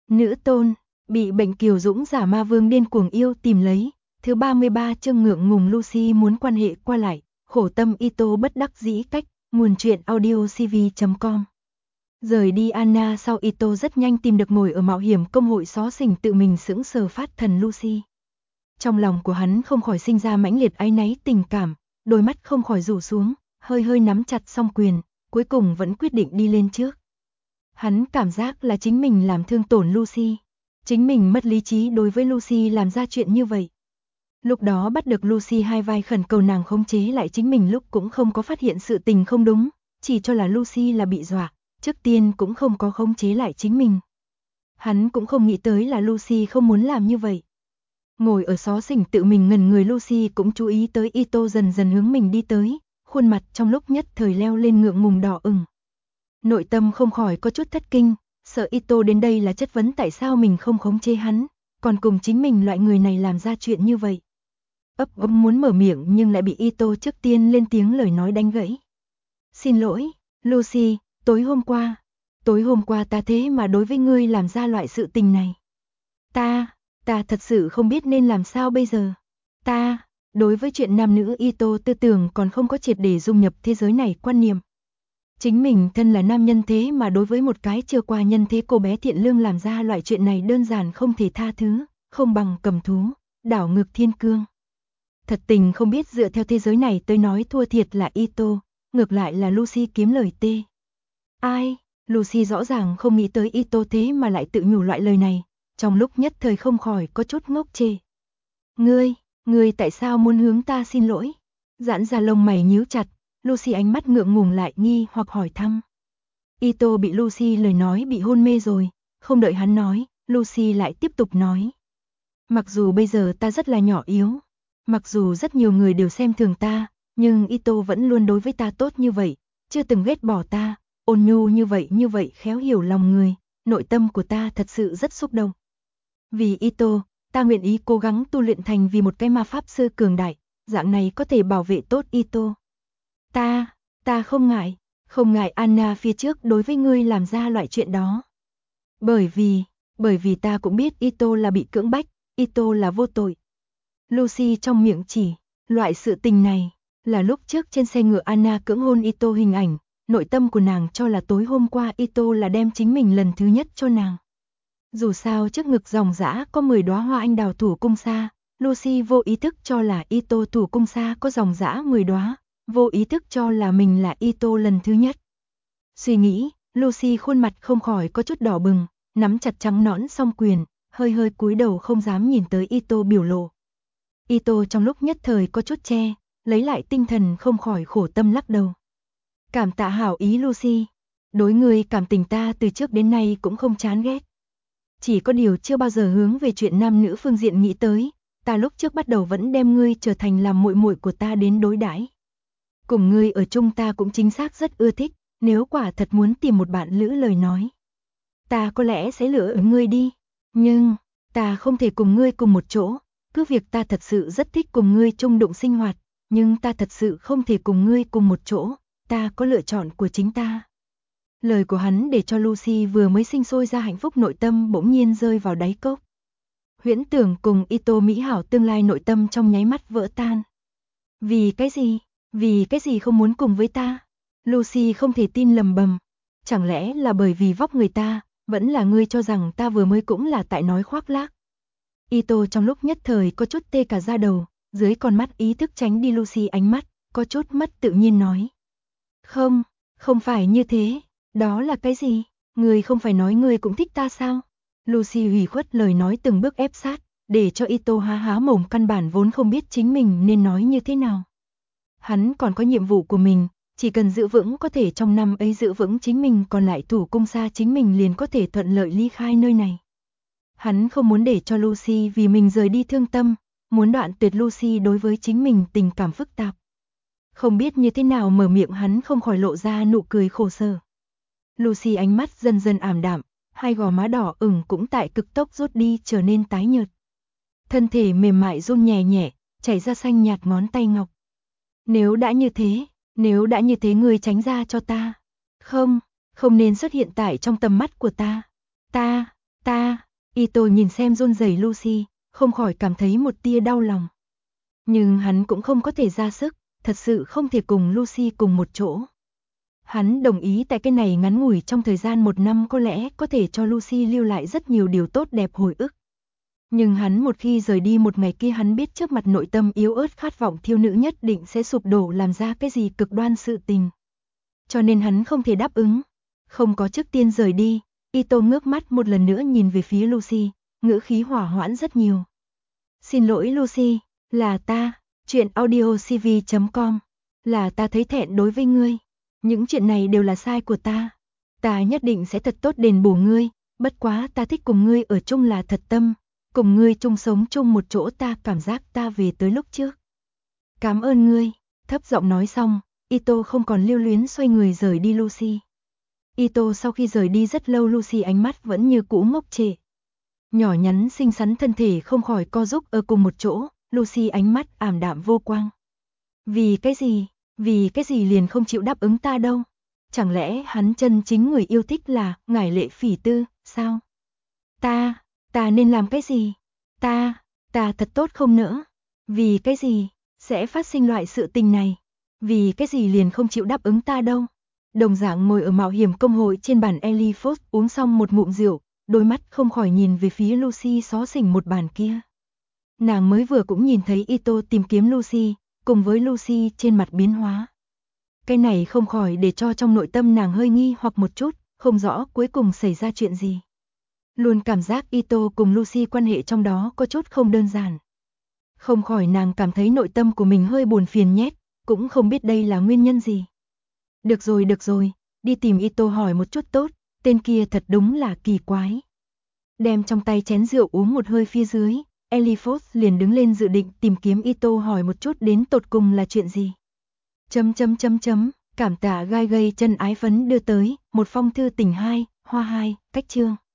Nữ tôn, bị bệnh kiều dũng giả ma vương điên cuồng yêu tìm lấy, thứ 33 chương ngượng ngùng Lucy muốn quan hệ qua lại, khổ tâm Ito bất đắc dĩ cách, nguồn truyện audio cv.com. Rời đi Anna sau Ito rất nhanh tìm được ngồi ở mạo hiểm công hội xó xỉnh tự mình sững sờ phát thần Lucy. Trong lòng của hắn không khỏi sinh ra mãnh liệt áy náy tình cảm, đôi mắt không khỏi rủ xuống, hơi hơi nắm chặt song quyền, cuối cùng vẫn quyết định đi lên trước. Hắn cảm giác là chính mình làm thương tổn Lucy, chính mình mất lý trí đối với Lucy làm ra chuyện như vậy. Lúc đó bắt được Lucy hai vai khẩn cầu nàng khống chế lại chính mình lúc cũng không có phát hiện sự tình không đúng, chỉ cho là Lucy là bị dọa, trước tiên cũng không có khống chế lại chính mình. Hắn cũng không nghĩ tới là Lucy không muốn làm như vậy. Ngồi ở xó xỉnh tự mình ngẩn người Lucy cũng chú ý tới Ito dần dần hướng mình đi tới, khuôn mặt trong lúc nhất thời leo lên ngượng ngùng đỏ ửng. Nội tâm không khỏi có chút thất kinh, sợ Ito đến đây là chất vấn tại sao mình không khống chế hắn, còn cùng chính mình loại người này làm ra chuyện như vậy. Ấp úng muốn mở miệng nhưng lại bị Ito trước tiên lên tiếng lời nói đánh gãy. Xin lỗi, Lucy, tối hôm qua ta thế mà đối với ngươi làm ra loại sự tình này. Ta thật sự không biết nên làm sao bây giờ. Đối với chuyện nam nữ Ito tư tưởng còn không có triệt để dung nhập thế giới này quan niệm. Chính mình thân là nam nhân thế mà đối với một cái chưa qua nhân thế cô bé thiện lương làm ra loại chuyện này đơn giản không thể tha thứ, không bằng cầm thú, đảo ngược thiên cương. Thật tình không biết dựa theo thế giới này tới nói thua thiệt là Ito, ngược lại là Lucy kiếm lời tê. Ai, Lucy rõ ràng không nghĩ tới Ito thế mà lại tự nhủ loại lời này, trong lúc nhất thời không khỏi có chút ngốc trệ. Ngươi tại sao muốn hướng ta xin lỗi? Giãn ra lông mày nhíu chặt, Lucy ánh mắt ngượng ngùng lại nghi hoặc hỏi thăm. Ito bị Lucy lời nói bị hôn mê rồi, không đợi hắn nói, Lucy lại tiếp tục nói. Mặc dù bây giờ ta rất là nhỏ yếu, mặc dù rất nhiều người đều xem thường ta, nhưng Ito vẫn luôn đối với ta tốt như vậy, chưa từng ghét bỏ ta, ôn nhu như vậy khéo hiểu lòng người, nội tâm của ta thật sự rất xúc động. Vì Ito, ta nguyện ý cố gắng tu luyện thành vì một cái ma pháp sư cường đại, dạng này có thể bảo vệ tốt Ito. Ta không ngại Anna phía trước đối với ngươi làm ra loại chuyện đó. Bởi vì ta cũng biết Ito là bị cưỡng bách, Ito là vô tội. Lucy trong miệng chỉ, loại sự tình này, là lúc trước trên xe ngựa Anna cưỡng hôn Ito hình ảnh, nội tâm của nàng cho là tối hôm qua Ito là đem chính mình lần thứ nhất cho nàng. Dù sao trước ngực ròng rã có 10 đóa hoa anh đào thủ cung sa, Lucy vô ý thức cho là Ito thủ cung sa có ròng rã 10 đóa, vô ý thức cho là mình là Ito lần thứ nhất. Suy nghĩ, Lucy khuôn mặt không khỏi có chút đỏ bừng, nắm chặt trắng nõn song quyền, hơi hơi cúi đầu không dám nhìn tới Ito biểu lộ. Ito trong lúc nhất thời có chút che, lấy lại tinh thần không khỏi khổ tâm lắc đầu. Cảm tạ hảo ý Lucy, đối người cảm tình ta từ trước đến nay cũng không chán ghét. Chỉ có điều chưa bao giờ hướng về chuyện nam nữ phương diện nghĩ tới, ta lúc trước bắt đầu vẫn đem ngươi trở thành làm muội muội của ta đến đối đãi. Cùng ngươi ở chung ta cũng chính xác rất ưa thích, nếu quả thật muốn tìm một bạn lữ lời nói. Ta có lẽ sẽ lựa ở ngươi đi, nhưng ta không thể cùng ngươi cùng một chỗ, cứ việc ta thật sự rất thích cùng ngươi chung đụng sinh hoạt, nhưng ta thật sự không thể cùng ngươi cùng một chỗ, ta có lựa chọn của chính ta. Lời của hắn để cho Lucy vừa mới sinh sôi ra hạnh phúc nội tâm bỗng nhiên rơi vào đáy cốc. Huyễn tưởng cùng Ito mỹ hảo tương lai nội tâm trong nháy mắt vỡ tan. Vì cái gì không muốn cùng với ta? Lucy không thể tin lầm bầm. Chẳng lẽ là bởi vì vóc người ta, vẫn là ngươi cho rằng ta vừa mới cũng là tại nói khoác lác. Ito trong lúc nhất thời có chút tê cả da đầu, dưới con mắt ý thức tránh đi Lucy ánh mắt, có chút mất tự nhiên nói. Không phải như thế, đó là cái gì? Ngươi không phải nói ngươi cũng thích ta sao? Lucy ủy khuất lời nói từng bước ép sát, để cho Ito há há mồm căn bản vốn không biết chính mình nên nói như thế nào. Hắn còn có nhiệm vụ của mình, chỉ cần giữ vững có thể trong năm ấy giữ vững chính mình còn lại thủ cung sa chính mình liền có thể thuận lợi ly khai nơi này. Hắn không muốn để cho Lucy vì mình rời đi thương tâm, muốn đoạn tuyệt Lucy đối với chính mình tình cảm phức tạp. Không biết như thế nào mở miệng hắn không khỏi lộ ra nụ cười khổ sở. Lucy ánh mắt dần dần ảm đạm, hai gò má đỏ ửng cũng tại cực tốc rút đi trở nên tái nhợt. Thân thể mềm mại run nhẹ nhẹ, chảy ra xanh nhạt ngón tay ngọc. Nếu đã như thế ngươi tránh ra cho ta. Không nên xuất hiện tại trong tầm mắt của ta. Ito nhìn xem run rẩy Lucy, không khỏi cảm thấy một tia đau lòng. Nhưng hắn cũng không có thể ra sức, thật sự không thể cùng Lucy cùng một chỗ. Hắn đồng ý tại cái này ngắn ngủi trong thời gian 1 năm có lẽ có thể cho Lucy lưu lại rất nhiều điều tốt đẹp hồi ức. Nhưng hắn một khi rời đi một ngày kia hắn biết trước mặt nội tâm yếu ớt khát vọng thiếu nữ nhất định sẽ sụp đổ làm ra cái gì cực đoan sự tình. Cho nên hắn không thể đáp ứng. Không có trước tiên rời đi, Ito ngước mắt một lần nữa nhìn về phía Lucy, ngữ khí hỏa hoãn rất nhiều. Xin lỗi Lucy, là ta, chuyện audiocv.com, là ta thấy thẹn đối với ngươi. Những chuyện này đều là sai của ta. Ta nhất định sẽ thật tốt đền bù ngươi, bất quá ta thích cùng ngươi ở chung là thật tâm. Cùng ngươi chung sống chung một chỗ ta cảm giác ta về tới lúc trước. Cảm ơn ngươi, thấp giọng nói xong, Ito không còn lưu luyến xoay người rời đi Lucy. Ito sau khi rời đi rất lâu Lucy ánh mắt vẫn như cũ ngốc trệ. Nhỏ nhắn xinh xắn thân thể không khỏi co rúm ở cùng một chỗ, Lucy ánh mắt ảm đạm vô quang. Vì cái gì liền không chịu đáp ứng ta đâu? Chẳng lẽ hắn chân chính người yêu thích là ngải Lệ Phỉ Tư, sao? Ta nên làm cái gì? Ta thật tốt không nỡ. Vì cái gì sẽ phát sinh loại sự tình này? Vì cái gì liền không chịu đáp ứng ta đâu? Đồng dạng ngồi ở mạo hiểm công hội trên bàn Ellie Fox uống xong một ngụm rượu, đôi mắt không khỏi nhìn về phía Lucy xó xỉnh một bàn kia. Nàng mới vừa cũng nhìn thấy Ito tìm kiếm Lucy, cùng với Lucy trên mặt biến hóa. Cái này không khỏi để cho trong nội tâm nàng hơi nghi hoặc một chút, không rõ cuối cùng xảy ra chuyện gì. Luôn cảm giác Ito cùng Lucy quan hệ trong đó có chút không đơn giản. Không khỏi nàng cảm thấy nội tâm của mình hơi buồn phiền nhét, cũng không biết đây là nguyên nhân gì. Được rồi, đi tìm Ito hỏi một chút tốt, tên kia thật đúng là kỳ quái. Đem trong tay chén rượu uống một hơi phía dưới, Ellie Fox liền đứng lên dự định tìm kiếm Ito hỏi một chút đến tột cùng là chuyện gì. Cảm tạ gai gây chân ái phấn đưa tới, một phong thư tình 2, hoa 2, cách chương.